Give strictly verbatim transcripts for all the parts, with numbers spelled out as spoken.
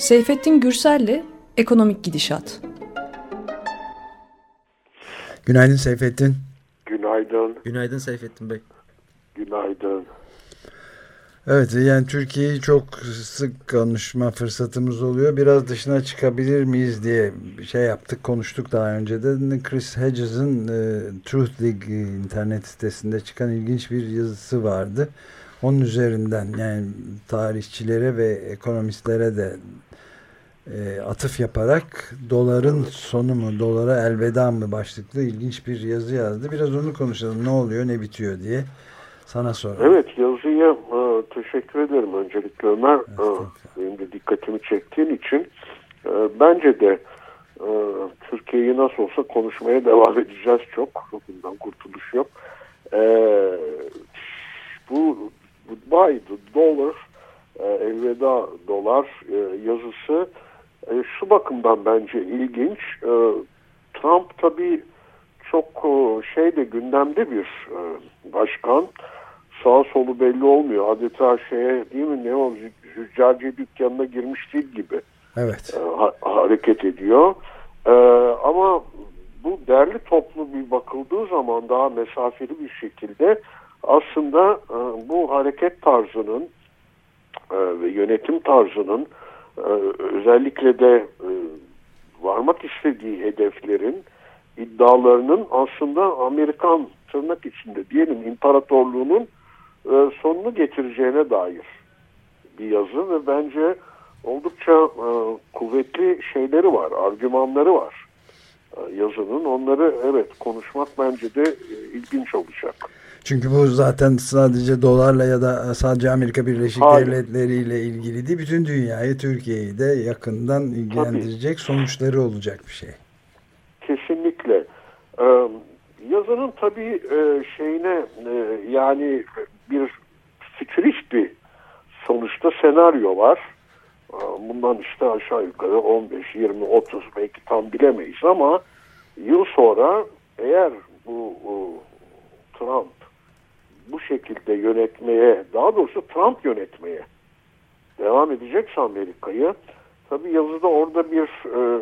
Seyfettin Gürsel'le Ekonomik Gidişat. Günaydın Seyfettin. Günaydın. Günaydın Seyfettin Bey. Günaydın. Evet, yani Türkiye'yi çok sık konuşma fırsatımız oluyor. Biraz dışına çıkabilir miyiz diye şey yaptık, konuştuk daha önce de. Chris Hedges'in e, Truthdig internet sitesinde çıkan ilginç bir yazısı vardı. Onun üzerinden yani tarihçilere ve ekonomistlere de e, atıf yaparak doların sonu mu, dolara elveda mı başlıklı ilginç bir yazı yazdı. Biraz onu konuşalım. Ne oluyor, ne bitiyor diye sana soralım. Evet, yazıya e, teşekkür ederim öncelikle Ömer. Evet, e, benim de dikkatimi çektiğin için. E, bence de e, Türkiye'yi nasıl olsa konuşmaya devam edeceğiz çok. Bundan kurtuluş yok. E, bu Goodbye Dollar, e, elveda dolar e, yazısı e, şu bakımdan bence ilginç. E, Trump tabii çok e, şeyde gündemde bir e, başkan. Sağ solu belli olmuyor. Adeta şeye değil mi ne o züccaciye dükkanına girmiş değil gibi evet. e, ha, hareket ediyor. E, ama bu derli toplu bir bakıldığı zaman daha mesafeli bir şekilde aslında e, bu hareket tarzının e, ve yönetim tarzının e, özellikle de e, varmak istediği hedeflerin iddialarının aslında Amerikan tırnak içinde diyelim imparatorluğunun e, sonunu getireceğine dair bir yazı ve bence oldukça e, kuvvetli şeyleri var, argümanları var e, yazının. Onları evet konuşmak bence de e, ilginç olacak. Çünkü bu zaten sadece dolarla ya da sadece Amerika Birleşik Hayır. Devletleri ile ilgili değil, bütün dünyayı, Türkiye'yi de yakından ilgilendirecek tabii. Sonuçları olacak bir şey. Kesinlikle. Ee, yazının tabii e, şeyine e, yani bir fütürist bir sonuçta senaryo var. Ee, bundan işte aşağı yukarı on beş, yirmi, otuz belki tam bilemeyiz ama yıl sonra eğer bu o, Trump bu şekilde yönetmeye, daha doğrusu Trump yönetmeye devam edecekse Amerika'yı, tabii yazıda orada bir e,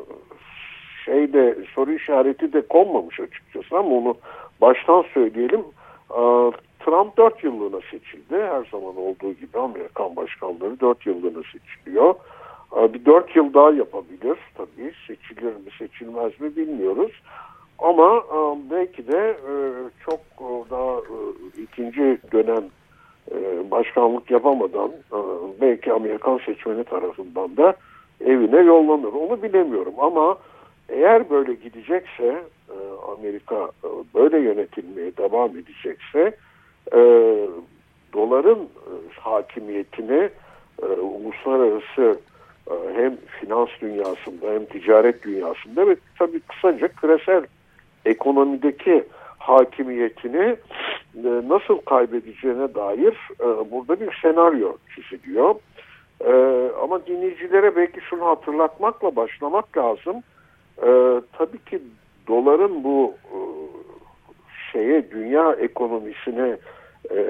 şeyde soru işareti de konmamış açıkçası ama onu baştan söyleyelim. E, Trump dört yıllığına seçildi. Her zaman olduğu gibi Amerikan başkanları dört yıllığına seçiliyor. E, bir dört yıl daha yapabilir tabii. Seçilir mi seçilmez mi bilmiyoruz. Ama e, belki de e, çok e, daha e, ikinci dönem e, başkanlık yapamadan e, belki Amerikan seçmeni tarafından da evine yollanır. Onu bilemiyorum ama eğer böyle gidecekse e, Amerika e, böyle yönetilmeye devam edecekse e, doların e, hakimiyetini e, uluslararası e, hem finans dünyasında hem ticaret dünyasında ve tabii kısaca küresel ekonomideki hakimiyetini e, nasıl kaybedeceğine dair e, burada bir senaryo çiziliyor. E, ama dinleyicilere belki şunu hatırlatmakla başlamak lazım. E, tabii ki doların bu e, şeye dünya ekonomisine e,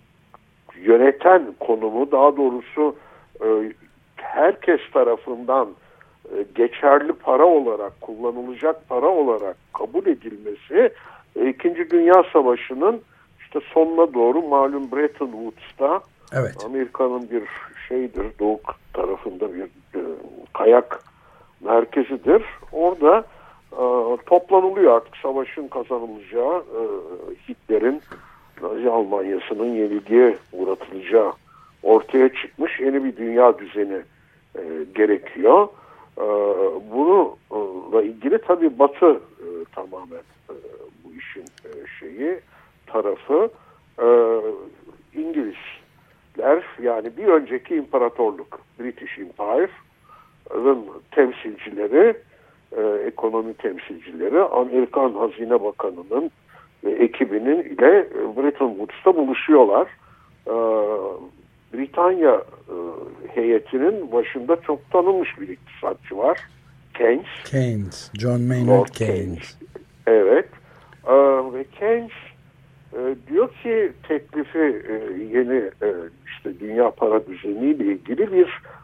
yöneten konumu, daha doğrusu e, herkes tarafından e, geçerli para olarak, kullanılacak para olarak kabul edilmesi e, İkinci Dünya Savaşı'nın işte sonuna doğru malum Bretton Woods'ta evet. Amerika'nın bir şeydir, doğu tarafında bir e, kayak merkezidir. Orada e, toplanılıyor artık savaşın kazanılacağı, e, Hitler'in Nazi Almanyası'nın yenilgiye uğratılacağı ortaya çıkmış yeni bir dünya düzeni e, gerekiyor. E, bununla ilgili tabii Batı e, tamamen e, bu işin e, şeyi tarafı e, İngilizler, yani bir önceki imparatorluk British Empire'ın temsilcileri, e, ekonomi temsilcileri Amerikan Hazine Bakanı'nın ve ekibinin ile Bretton Woods'ta buluşuyorlar. E, Britanya e, heyetinin başında çok tanınmış bir iktisatçı var. Keynes. Keynes. John Maynard Lord Keynes. Keynes. Evet. E, ve Keynes e, diyor ki teklifi e, yeni e, işte dünya para düzeniyle ilgili bir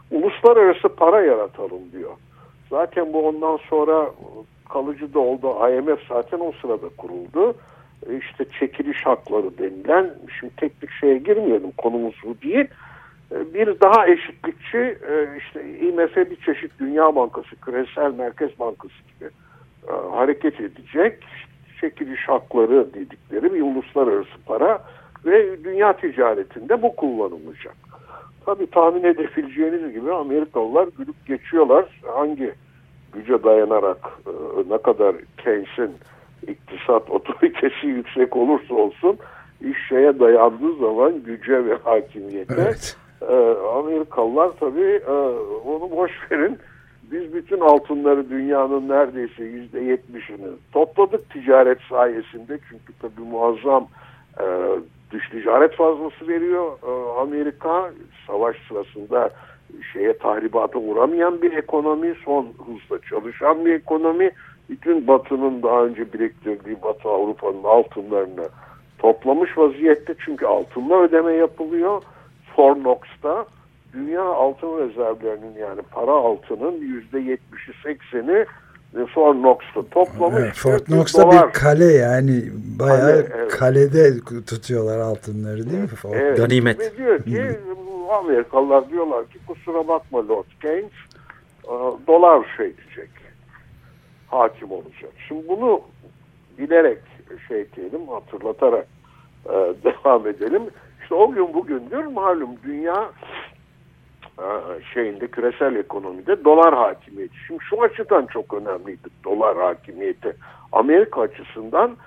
uluslararası para yaratalım diyor. Zaten bu ondan sonra kalıcı da oldu. I M F zaten o sırada kuruldu. İşte çekiliş hakları denilen, şimdi teknik şeye girmeyelim, konumuz bu değil. Bir daha eşitlikçi, işte I M F bir çeşit Dünya Bankası, Küresel Merkez Bankası gibi hareket edecek. Çekiliş hakları dedikleri bir uluslararası para ve dünya ticaretinde bu kullanılacak. Tabii tahmin edebileceğiniz gibi Amerikalılar gülüp geçiyorlar. Hangi güce dayanarak ne kadar Keynes'in iktisat otoritesi yüksek olursa olsun iş şeye dayandığı zaman güce ve hakimiyete, evet. Amerikalılar tabii onu boş verin. Biz bütün altınları dünyanın neredeyse yüzde yetmişini topladık ticaret sayesinde. Çünkü tabii muazzam e, dış ticaret fazlası veriyor. E, Amerika savaş sırasında şeye tahribata uğramayan bir ekonomi, son hızla çalışan bir ekonomi. Bütün Batı'nın daha önce biriktirdiği Batı Avrupa'nın altınlarını toplamış vaziyette. Çünkü altınla ödeme yapılıyor. Fort Knox'ta dünya altın rezervlerinin, yani para altının yüzde yetmişi sekseni Fort Knox'ta toplamış. Evet, Fort Knox'ta bir kale, yani bayağı kale, evet. Kalede tutuyorlar altınları, değil mi? Fort? Evet. Ganimet. Ve diyor ki Amerikalılar diyorlar ki kusura bakma Lord Keynes, dolar şey edecek, hakim olacak. Şimdi bunu bilerek şey diyelim, hatırlatarak e, devam edelim. İşte o gün bugündür malum dünya şeyinde, küresel ekonomide dolar hakimiyeti. Şimdi şu açıdan çok önemliydi dolar hakimiyeti. Amerika açısından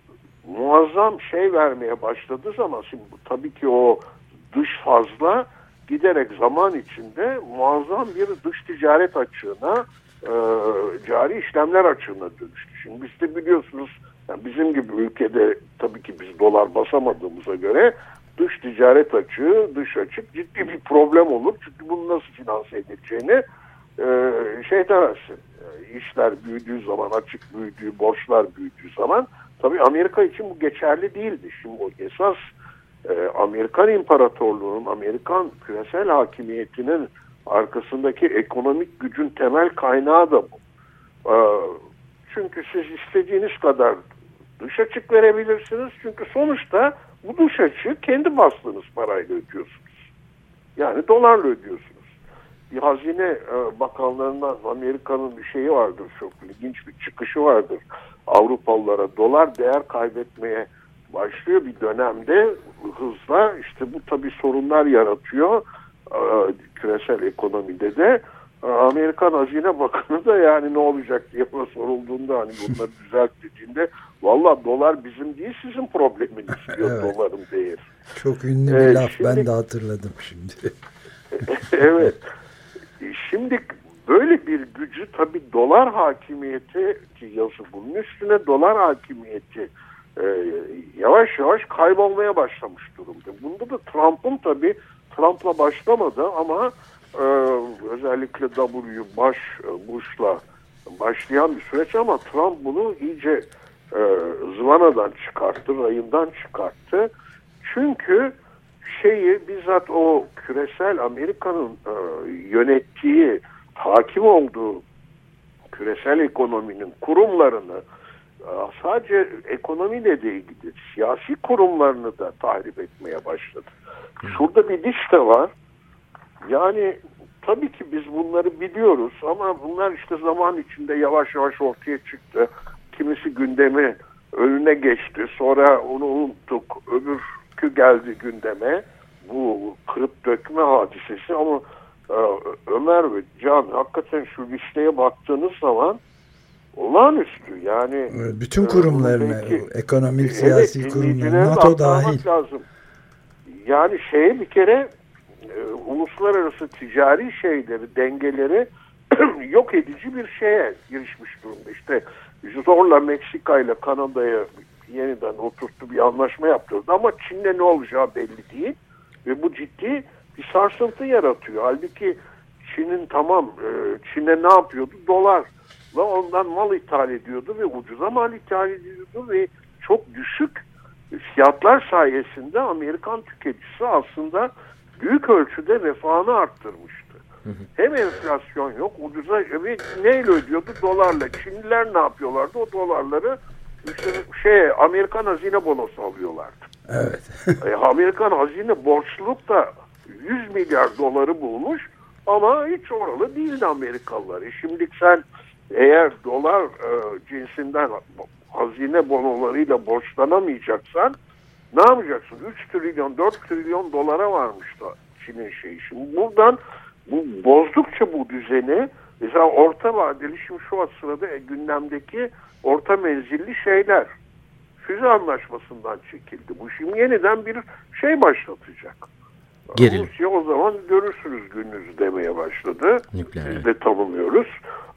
muazzam şey vermeye başladığı zaman, şimdi tabii ki o dış fazla giderek zaman içinde muazzam bir dış ticaret açığına, e, cari işlemler açığına dönüştü. Şimdi biz de biliyorsunuz, yani bizim gibi ülkede tabii ki biz dolar basamadığımıza göre dış ticaret açığı, dış açık ciddi bir problem olur. Çünkü bunu nasıl finanse edileceğini e, şey dersin. E, işler büyüdüğü zaman, açık büyüdüğü, borçlar büyüdüğü zaman tabii Amerika için bu geçerli değildi. Şimdi o esas e, Amerikan İmparatorluğu'nun, Amerikan küresel hakimiyetinin arkasındaki ekonomik gücün temel kaynağı da bu. E, çünkü siz istediğiniz kadar dış açık verebilirsiniz. Çünkü sonuçta bu dış açığı kendi bastığınız parayla ödüyorsunuz. Yani dolarla ödüyorsunuz. Bir hazine e, bakanlarından Amerika'nın bir şeyi vardır, çok ilginç bir çıkışı vardır. Avrupalılara dolar değer kaybetmeye başlıyor bir dönemde hızla. İşte bu tabii sorunlar yaratıyor e, küresel ekonomide de. Amerikan Hazine Bakanı da yani ne olacak diye sorulduğunda, hani bunları düzelt dediğinde, valla dolar bizim değil sizin probleminiz diyor. Evet. Doların değeri. Çok ünlü bir ee, laf, şimdi, ben de hatırladım şimdi. Evet. Şimdi böyle bir gücü tabii dolar hakimiyeti, ki yazı bunun üstüne, dolar hakimiyeti e, yavaş yavaş kaybolmaya başlamış durumda. Bunda da Trump'ın tabii, Trump'la başlamadı ama Ee, özellikle W. Bush, Bush'la başlayan bir süreç, ama Trump bunu iyice e, zıvanadan çıkarttı, rayından çıkarttı. Çünkü şeyi bizzat o küresel Amerika'nın e, yönettiği, hakim olduğu küresel ekonominin kurumlarını, e, sadece ekonomiyle de ilgili siyasi kurumlarını da tahrip etmeye başladı. Şurada bir liste var. Yani tabii ki biz bunları biliyoruz ama bunlar işte zaman içinde yavaş yavaş ortaya çıktı. Kimisi gündemi önüne geçti. Sonra onu unuttuk. Öbürkü geldi gündeme. Bu kırıp dökme hadisesi, ama e, Ömer ve Can, hakikaten şu listeye baktığınız zaman olağanüstü. Yani bütün kurumlarına, belki, ekonomik, siyasi evet, kurumlar, NATO dahil. Lazım. Yani şeye bir kere uluslararası ticari şeyleri, dengeleri yok edici bir şeye girişmiş durumda. İşte zorla Meksika ile Kanada'ya yeniden oturttu, bir anlaşma yaptırdı ama Çin'le ne olacağı belli değil ve bu ciddi bir sarsıntı yaratıyor. Halbuki Çin'in tamam, Çin'e ne yapıyordu? Dolarla ondan mal ithal ediyordu ve ucuza mal ithal ediyordu ve çok düşük fiyatlar sayesinde Amerikan tüketicisi aslında büyük ölçüde refahını arttırmıştı. Hem enflasyon yok, ucuza ve neyle ödüyordu? Dolarla. Çinliler ne yapıyorlardı? O dolarları işte şey Amerikan hazine bonosu alıyorlardı. Evet. e, Amerikan hazine borçluluk da yüz milyar doları bulmuş ama hiç oralı değildi Amerikalılar. E şimdi sen eğer dolar e, cinsinden hazine bonolarıyla borçlanamayacaksan ne yapacaksın? üç trilyon, dört trilyon dolara varmış da Çin'in şeyi. Şimdi buradan bu bozdukça bu düzeni mesela orta vadeli şimdi şu sırada e, gündemdeki orta menzilli şeyler füze anlaşmasından çekildi. Bu şimdi yeniden bir şey başlatacak. Gerilim. Rusya o zaman görürsünüz gününüzü demeye başladı. Nükleer. Biz de tanımıyoruz.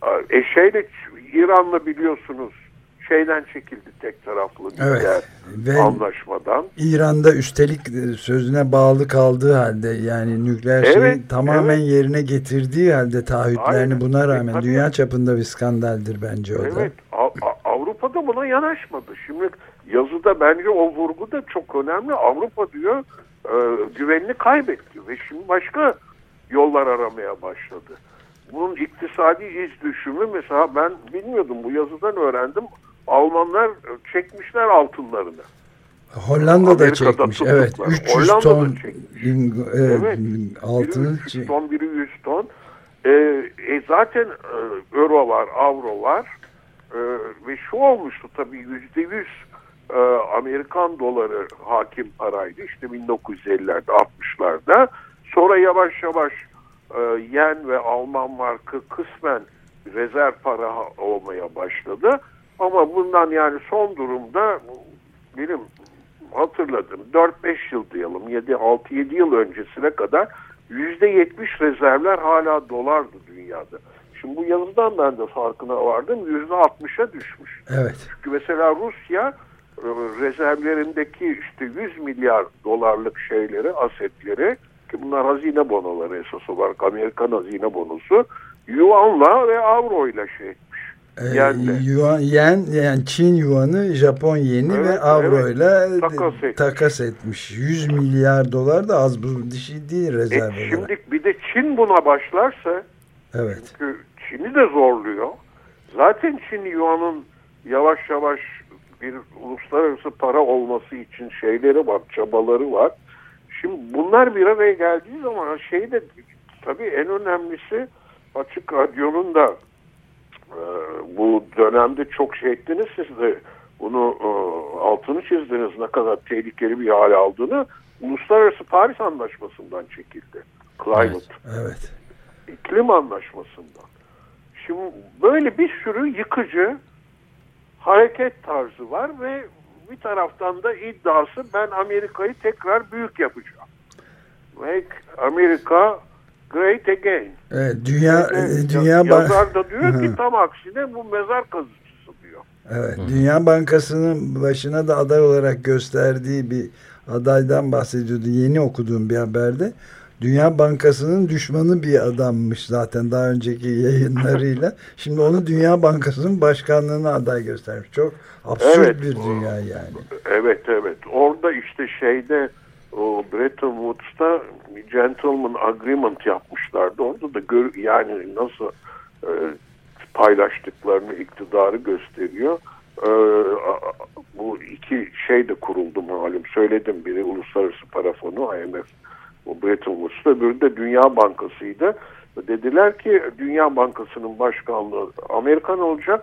E şeyle İran'la biliyorsunuz şeyden çekildi tek taraflı evet. Ve anlaşmadan. İran'da üstelik sözüne bağlı kaldığı halde yani nükleer evet, şeyi tamamen evet. yerine getirdiği halde taahhütlerini Aynen. buna rağmen Tabii. dünya çapında bir skandaldir bence o da. Evet. Avrupa'da buna yanaşmadı. Şimdi yazıda bence o vurgu da çok önemli. Avrupa diyor e, güvenini kaybetti ve şimdi başka yollar aramaya başladı. Bunun iktisadi iz düşümü mesela ben bilmiyordum, bu yazıdan öğrendim. Almanlar çekmişler altınlarını. Hollanda'da Amerika'da çekmiş. tuttuklar. Evet. üç yüz Hollanda'da ton çekmiş. evet. altını. Altını Biri üç yüz ton, biri yüz ton. E, e, zaten e, euro var, avro var. E, ve şu olmuştu tabii yüzde yüz e, Amerikan doları hakim paraydı. İşte bin dokuz yüz ellilerde, altmışlarda. Sonra yavaş yavaş e, yen ve Alman markı kısmen rezerv para olmaya başladı. Ama bundan yani son durumda benim hatırladım dört beş yıl diyelim, yedi altı yedi yıl öncesine kadar yüzde yetmiş rezervler hala dolardı dünyada. Şimdi bu yazıdan ben de farkına vardım. yüzde altmışa düşmüş. Evet. Çünkü mesela Rusya rezervlerindeki işte yüz milyar dolarlık şeyleri, asetleri, ki bunlar hazine bonoları esas olarak Amerikan hazine bonosu, yuanla ve avroyla şey etmiş. Yenle. Yuan, yen, yani Çin yuanı, Japon yeni evet, ve avroyla evet, takas, etmiş. takas etmiş. yüz milyar dolar da az bu dişi değil rezerv e, Şimdi bir de Çin buna başlarsa, evet. Çünkü Çin'i de zorluyor. Zaten Çin yuanın yavaş yavaş bir uluslararası para olması için şeyleri var, çabaları var. Şimdi bunlar bir araya geldiği zaman şey de tabii en önemlisi Açık Radyo'nun da e, bu dönemde çok şey ettiniz siz de bunu e, altını çizdiniz ne kadar tehlikeli bir hale aldığını. Uluslararası Paris Anlaşması'ndan çekildi. Climate. Evet. evet. İklim Anlaşması'ndan. Şimdi böyle bir sürü yıkıcı hareket tarzı var ve bir taraftan da iddiası ben Amerika'yı tekrar büyük yapacağım. Make America great again. Evet, dünya yani, dünya yazar da diyor ki tam aksine bu mezar kazıcısı diyor. Evet, Dünya Bankası'nın başına da aday olarak gösterdiği bir adaydan bahsediyordu. Yeni okuduğum bir haberde. Dünya Bankası'nın düşmanı bir adammış zaten daha önceki yayınlarıyla. Şimdi onu Dünya Bankası'nın başkanlığına aday göstermiş. Çok absürt evet, bir dünya yani. Evet evet. Orada işte şeyde o Bretton Woods'ta Gentleman Agreement yapmışlardı. Orada da gör, yani nasıl e, paylaştıklarını, iktidarı gösteriyor. E, bu iki şey de kuruldu malum. Söyledim, biri Uluslararası Para Fonu I M F. O Bretton Woods'ta, öbürü de Dünya Bankası'ydı. Dediler ki Dünya Bankası'nın başkanlığı Amerikan olacak,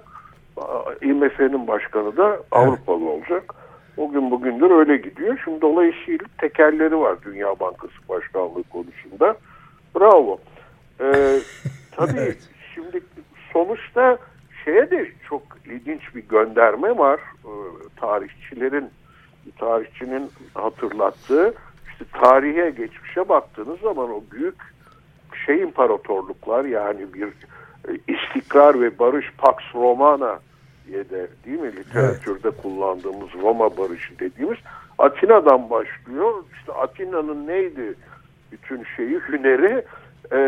I M F'nin başkanı da Avrupalı evet. olacak. O gün bugündür öyle gidiyor. Şimdi dolayısıyla tekerleri var Dünya Bankası başkanlığı konusunda. Bravo. Ee, tabii evet. Şimdi sonuçta şeye de çok ilginç bir gönderme var. Ee, tarihçilerin, tarihçinin hatırlattığı. İşte tarihe, geçmişe baktığınız zaman o büyük şey imparatorluklar, yani bir e, istikrar ve barış, Pax Romana diye de değil mi literatürde evet. kullandığımız Roma barışı dediğimiz Atina'dan başlıyor. İşte Atina'nın neydi bütün şeyi, hüneri e,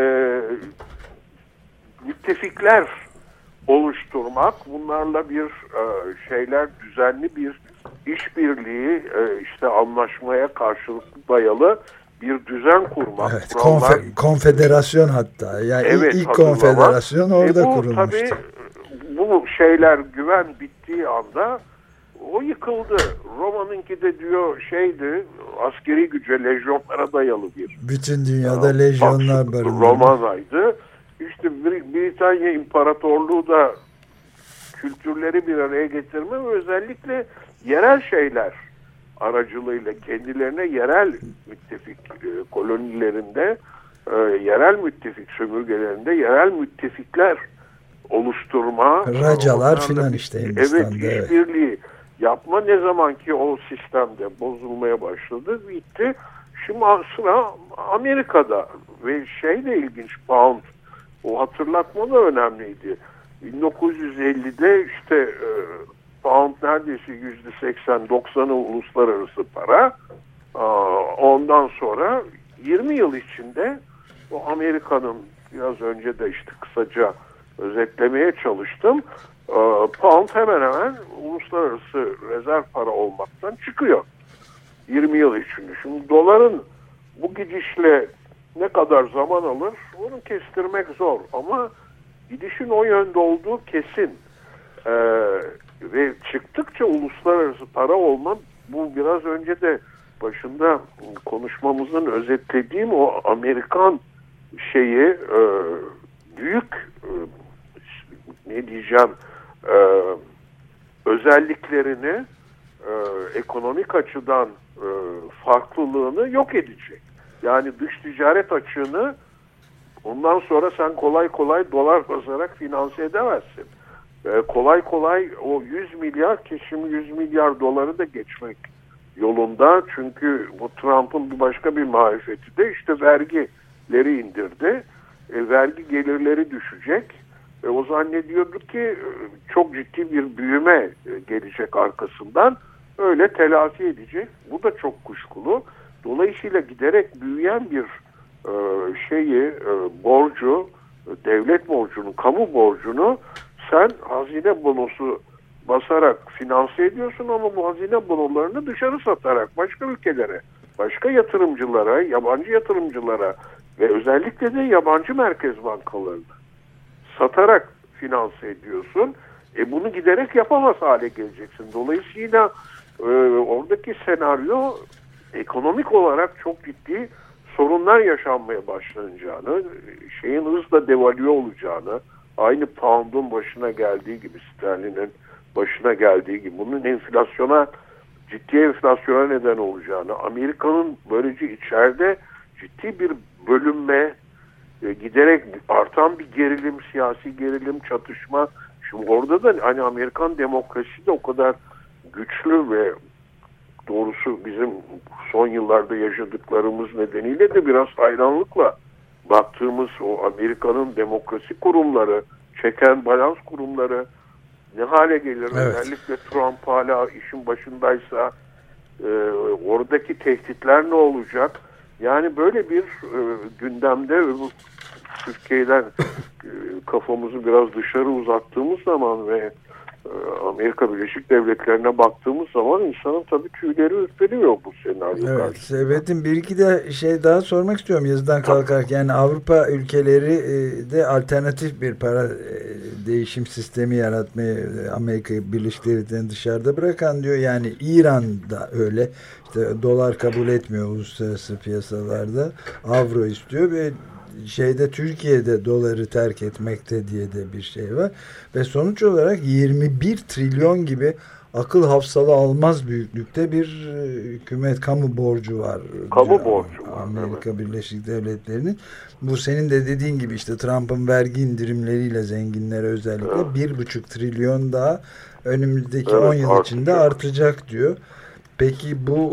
müttefikler oluşturmak, bunlarla bir e, şeyler, düzenli bir işbirliği, e, işte anlaşmaya karşılıklı dayalı bir düzen kurmak. Evet, konfe, konfederasyon hatta. Yani evet, ilk konfederasyon orada e bu, kurulmuştu. Tabii bu şeyler güven bittiği anda o yıkıldı. Roma'nınki de diyor şeydi, askeri güce, lejyonlara dayalı bir. Bütün dünyada ya, lejyonlar barındırdı. Roma'ydı. İşte Britanya İmparatorluğu da kültürleri bir araya getirme ve özellikle yerel şeyler aracılığıyla kendilerine yerel müttefik e, kolonilerinde, e, yerel müttefik sömürgelerinde yerel müttefikler oluşturma. Racalar filan işte Hindistan'da. Evet, işbirliği evet. yapma ne zaman ki o sistemde bozulmaya başladı, bitti. Şimdi sıra Amerika'da ve şey de ilginç, pound. O hatırlatma da önemliydi. bin dokuz yüz ellide işte e, pound neredeyse yüzde seksen doksanı uluslararası para. Ondan sonra yirmi yıl içinde o Amerika'nın, biraz önce de işte kısaca özetlemeye çalıştım. Pound hemen hemen uluslararası rezerv para olmaktan çıkıyor. yirmi yıl içinde. Şimdi doların bu gidişle ne kadar zaman alır onu kestirmek zor. Ama gidişin o yönde olduğu kesin. Ee, ve çıktıkça uluslararası para olma, bu biraz önce de başında konuşmamızın özetlediğim o Amerikan şeyi e, büyük e, ne diyeceğim e, özelliklerini e, ekonomik açıdan e, farklılığını yok edecek. Yani dış ticaret açığını ondan sonra sen kolay kolay dolar basarak finanse edemezsin. Ee, kolay kolay o yüz milyar ki şimdi yüz milyar doları da geçmek yolunda. Çünkü bu Trump'ın bir başka bir marifeti de işte vergileri indirdi. E, vergi gelirleri düşecek. E, o zannediyordu ki çok ciddi bir büyüme gelecek arkasından. Öyle telafi edecek. Bu da çok kuşkulu. Dolayısıyla giderek büyüyen bir e, şeyi, e, borcu, devlet borcunu, kamu borcunu sen hazine bonosu basarak finanse ediyorsun ama bu hazine bonolarını dışarı satarak başka ülkelere, başka yatırımcılara, yabancı yatırımcılara ve özellikle de yabancı merkez bankalarına satarak finanse ediyorsun. E bunu giderek yapamaz hale geleceksin. Dolayısıyla e, oradaki senaryo ekonomik olarak çok ciddi sorunlar yaşanmaya başlanacağını, şeyin hızla devalüe olacağını, aynı pound'un başına geldiği gibi, sterlinin başına geldiği gibi bunun enflasyona, ciddi enflasyona neden olacağını, Amerika'nın böylece içeride ciddi bir bölünme, e, giderek artan bir gerilim, siyasi gerilim, çatışma. Şimdi orada da hani Amerikan demokrasisi de o kadar güçlü ve doğrusu bizim son yıllarda yaşadıklarımız nedeniyle de biraz hayranlıkla baktığımız o Amerika'nın demokrasi kurumları, çeken balans kurumları ne hale gelir? Evet. Özellikle Trump hala işin başındaysa e, oradaki tehditler ne olacak? Yani böyle bir e, gündemde Türkiye'den e, kafamızı biraz dışarı uzattığımız zaman ve Amerika Birleşik Devletleri'ne baktığımız zaman insanın tabii tüyleri ürperiyor bu senaryo. Evet, Sebet'in bir iki de şey daha sormak istiyorum yazıdan kalkarak. Yani Avrupa ülkeleri de alternatif bir para değişim sistemi yaratmayı Amerika Birleşik Devletleri'ni dışarıda bırakan diyor. Yani İran da öyle. İşte dolar kabul etmiyor uluslararası piyasalarda. Avro istiyor ve şeyde Türkiye'de doları terk etmekte diye de bir şey var. Ve sonuç olarak yirmi bir trilyon gibi akıl hafsalı almaz büyüklükte bir hükümet kamu borcu var. Kamu borcu var. Amerika Birleşik Devletleri'nin. Bu senin de dediğin gibi işte Trump'ın vergi indirimleriyle zenginlere özellikle bir buçuk trilyon daha önümüzdeki evet, on yıl artacak. içinde artacak diyor. Peki bu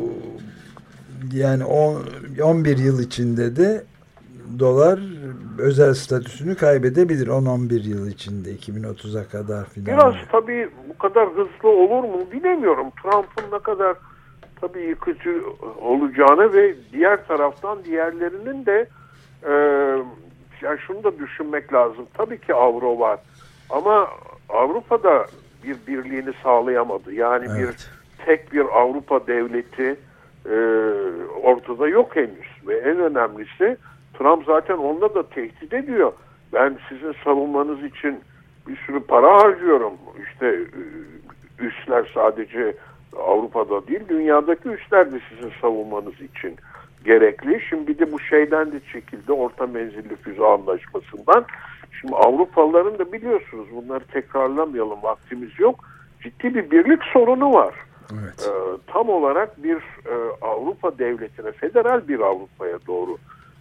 yani on bir yıl içinde de dolar özel statüsünü kaybedebilir on on bir yıl içinde iki bin otuza kadar filan. Biraz tabii bu kadar hızlı olur mu bilemiyorum. Trump'ın ne kadar tabii yıkıcı olacağını ve diğer taraftan diğerlerinin de e, yani şunu da düşünmek lazım. Tabii ki avro var ama Avrupa'da bir birliğini sağlayamadı. Yani evet. bir tek bir Avrupa devleti e, ortada yok henüz. Ve en önemlisi Trump zaten onunla da tehdit ediyor. Ben sizin savunmanız için bir sürü para harcıyorum. İşte üsler sadece Avrupa'da değil, dünyadaki üsler de sizin savunmanız için gerekli. Şimdi bir de bu şeyden de çekildi, orta menzilli füze anlaşmasından. Şimdi Avrupalıların da biliyorsunuz, bunları tekrarlamayalım, vaktimiz yok. Ciddi bir birlik sorunu var. Evet. Ee, tam olarak bir e, Avrupa devletine, federal bir Avrupa'ya doğru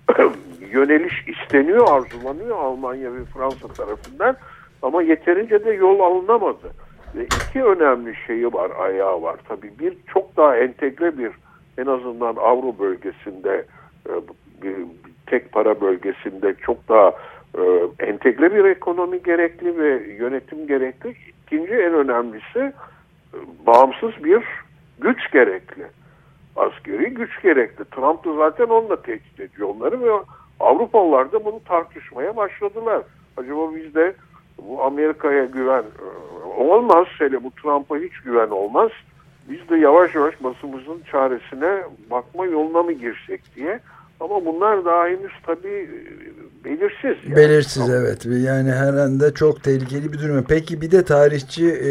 yöneliş isteniyor, arzulanıyor Almanya ve Fransa tarafından. Ama yeterince de yol alınamadı. Ve iki önemli şeyi var, ayağı var. Tabii bir çok daha entegre bir, en azından Avro bölgesinde, bir tek para bölgesinde çok daha entegre bir ekonomi gerekli ve yönetim gerekli. İkinci en önemlisi bağımsız bir güç gerekli. Askeri güç gerekli. Trump da zaten onunla tehdit ediyor onları ve Avrupalılar da bunu tartışmaya başladılar. Acaba bizde bu Amerika'ya güven olmaz, hele bu Trump'a hiç güven olmaz. Biz de yavaş yavaş basımızın çaresine bakma yoluna mı girsek diye. Ama bunlar daha henüz tabii belirsiz. Yani. Belirsiz Ama... evet. Yani her anda çok tehlikeli bir durum. Peki bir de tarihçi e,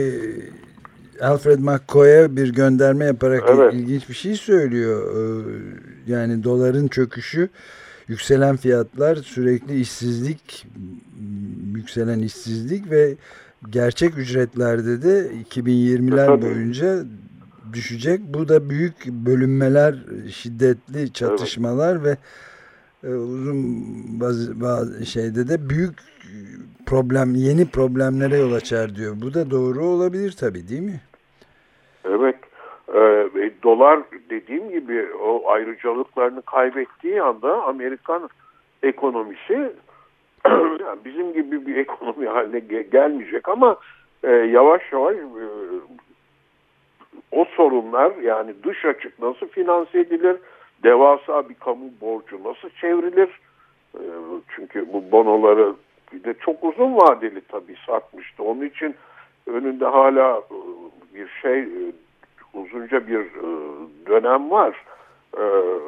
Alfred McCoy'a bir gönderme yaparak evet. ilginç bir şey söylüyor. E, yani doların çöküşü, yükselen fiyatlar, sürekli işsizlik, yükselen işsizlik ve gerçek ücretlerde de iki bin yirmiler e, boyunca düşecek. Bu da büyük bölünmeler, şiddetli çatışmalar evet. ve e, uzun bazı, bazı şeyde de büyük problem, yeni problemlere yol açar diyor. Bu da doğru olabilir tabii, değil mi? Evet. E, dolar dediğim gibi o ayrıcalıklarını kaybettiği anda Amerikan ekonomisi yani bizim gibi bir ekonomi haline gelmeyecek ama e, yavaş yavaş e, o sorunlar, yani dış açık nasıl finanse edilir, devasa bir kamu borcu nasıl çevrilir, e, çünkü bu bonoları bir de çok uzun vadeli tabii satmıştı. Onun için önünde hala e, bir şey e, uzunca bir e, dönem var. E,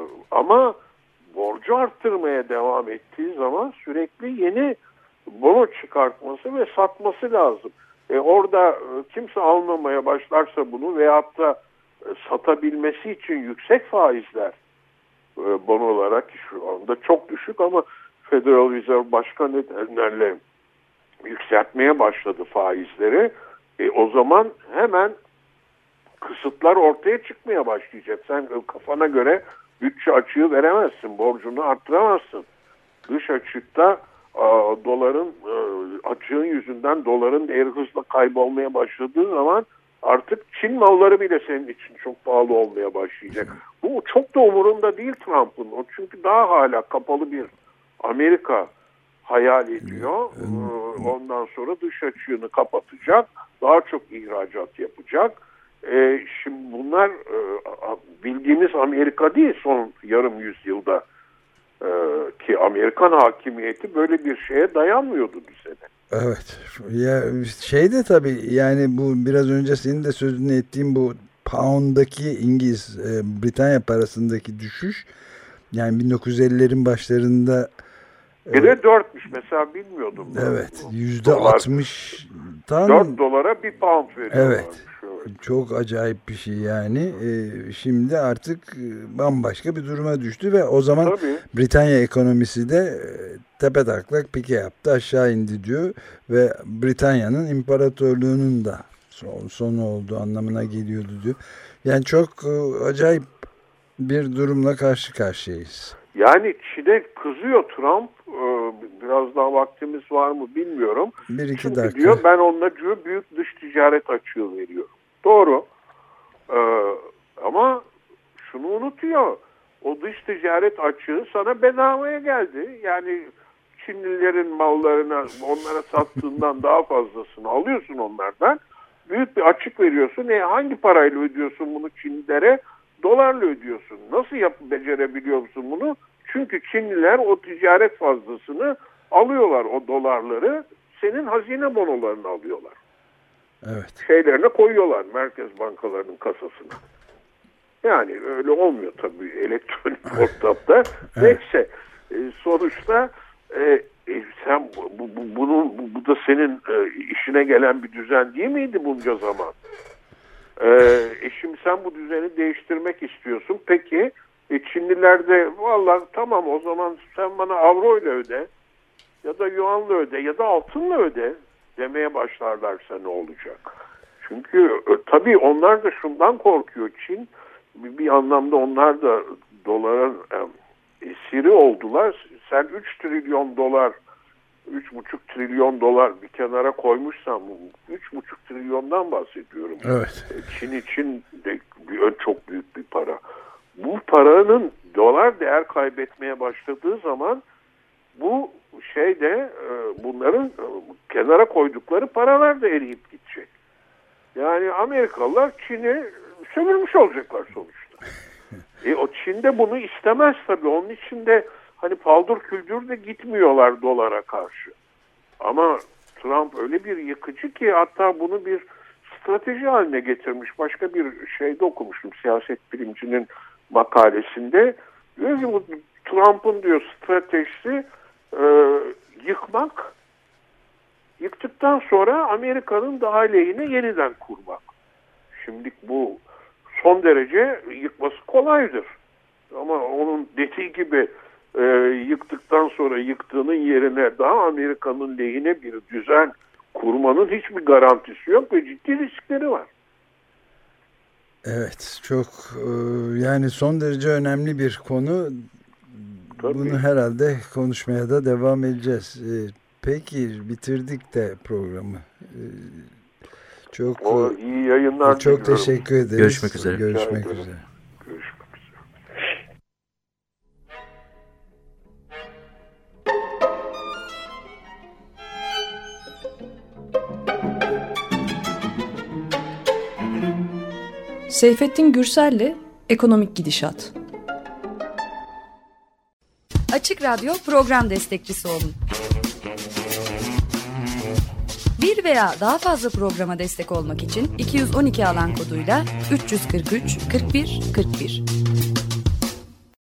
ama borcu arttırmaya devam ettiği zaman sürekli yeni bono çıkartması ve satması lazım. E orada e, kimse almamaya başlarsa bunu veyahut da e, satabilmesi için yüksek faizler e, bonolara, ki şu anda çok düşük ama Federal Reserve başka nedenlerle yükseltmeye başladı faizleri. E, o zaman hemen kısıtlar ortaya çıkmaya başlayacak. Sen kafana göre bütçe açığı veremezsin, borcunu arttıramazsın. Dış açıkta a, doların a, açığın yüzünden doların değeri hızla kaybolmaya başladığı zaman artık Çin malları bile senin için çok pahalı olmaya başlayacak. Bu çok da umurunda değil Trump'ın. O çünkü daha hala kapalı bir Amerika hayal ediyor. Ondan sonra dış açığını kapatacak, daha çok ihracat yapacak. Ee, şimdi bunlar e, bildiğimiz Amerika değil son yarım yüzyılda e, ki Amerikan hakimiyeti böyle bir şeye dayanmıyordu bir sene. Evet. Ya şey de tabii, yani bu biraz önce senin de sözünü ettiğin bu pound'daki İngiliz e, Britanya parasındaki düşüş, yani bin dokuz yüz ellilerin başlarında bir de dörtmüş mesela, bilmiyordum. Evet. yüzde altmıştan dört dolara bir pound veriyorlar. Evet. Çok acayip bir şey yani. Ee, şimdi artık bambaşka bir duruma düştü ve o zaman tabii Britanya ekonomisi de e, tepetaklak pike yaptı, aşağı indi diyor ve Britanya'nın imparatorluğunun da son, sonu olduğu anlamına geliyordu diyor. Yani çok e, acayip bir durumla karşı karşıyayız. Yani Çin'e kızıyor Trump. Biraz daha vaktimiz var mı bilmiyorum. Bir iki Çünkü dakika. diyor ben onunla diyor büyük dış ticaret açığı veriyorum. Doğru. Ee, ama şunu unutuyor. O dış ticaret açığı sana bedavaya geldi. Yani Çinlilerin mallarına, onlara sattığından daha fazlasını alıyorsun onlardan. Büyük bir açık veriyorsun. E, hangi parayla ödüyorsun bunu Çinlilere? Dolarla ödüyorsun. Nasıl yap becerebiliyor musun bunu? Çünkü Çinliler o ticaret fazlasını alıyorlar, o dolarları. Senin hazine bonolarını alıyorlar. Evet. Şeylerine koyuyorlar merkez bankalarının kasasına. Yani öyle olmuyor tabii elektronik ortamda. Neyse e, sonuçta e, e, sen bu, bu, bunun, bu, bu da senin e, işine gelen bir düzen değil miydi bunca zaman? E, e şimdi sen bu düzeni değiştirmek istiyorsun. Peki e, Çinliler de vallahi tamam o zaman sen bana avroyla öde ya da yuanla öde ya da altınla öde demeye başlarlarsa ne olacak? Çünkü e, tabii onlar da şundan korkuyor. Çin bir, bir anlamda onlar da doların e, esiri oldular. Sen üç trilyon dolar, üç buçuk trilyon dolar bir kenara koymuşsan, üç buçuk trilyondan bahsediyorum. Evet. Çin için de çok büyük bir para. Bu paranın dolar değer kaybetmeye başladığı zaman bu şeyde bunların kenara koydukları paralar da eriyip gidecek. Yani Amerikalılar Çin'i sömürmüş olacaklar sonuçta. E, o Çin'de bunu istemez tabii. Onun için de hani paldır küldür de gitmiyorlar dolara karşı. Ama Trump öyle bir yıkıcı ki hatta bunu bir strateji haline getirmiş. Başka bir şeyde okumuştum siyaset bilimcinin makalesinde. Diyor ki bu Trump'ın diyor stratejisi e, yıkmak, yıktıktan sonra Amerika'nın daha lehine yeniden kurmak. Şimdi bu son derece yıkması kolaydır. Ama onun dediği gibi e, yıktıktan sonra yıktığının yerine daha Amerika'nın lehine bir düzen kurmanın hiçbir garantisi yok ve ciddi riskleri var. Evet, çok yani son derece önemli bir konu. Tabii. Bunu herhalde konuşmaya da devam edeceğiz. Peki bitirdik de programı. Çok o, iyi yayınlar. Çok diliyorum. Teşekkür ederiz. Görüşmek üzere. Görüşmek üzere. üzere. Görüşmek üzere. Seyfettin Gürsel'le Ekonomik Gidişat. Açık Radyo program destekçisi olun. Bir veya daha fazla programa destek olmak için iki yüz on iki alan koduyla üç yüz kırk üç kırk bir kırk bir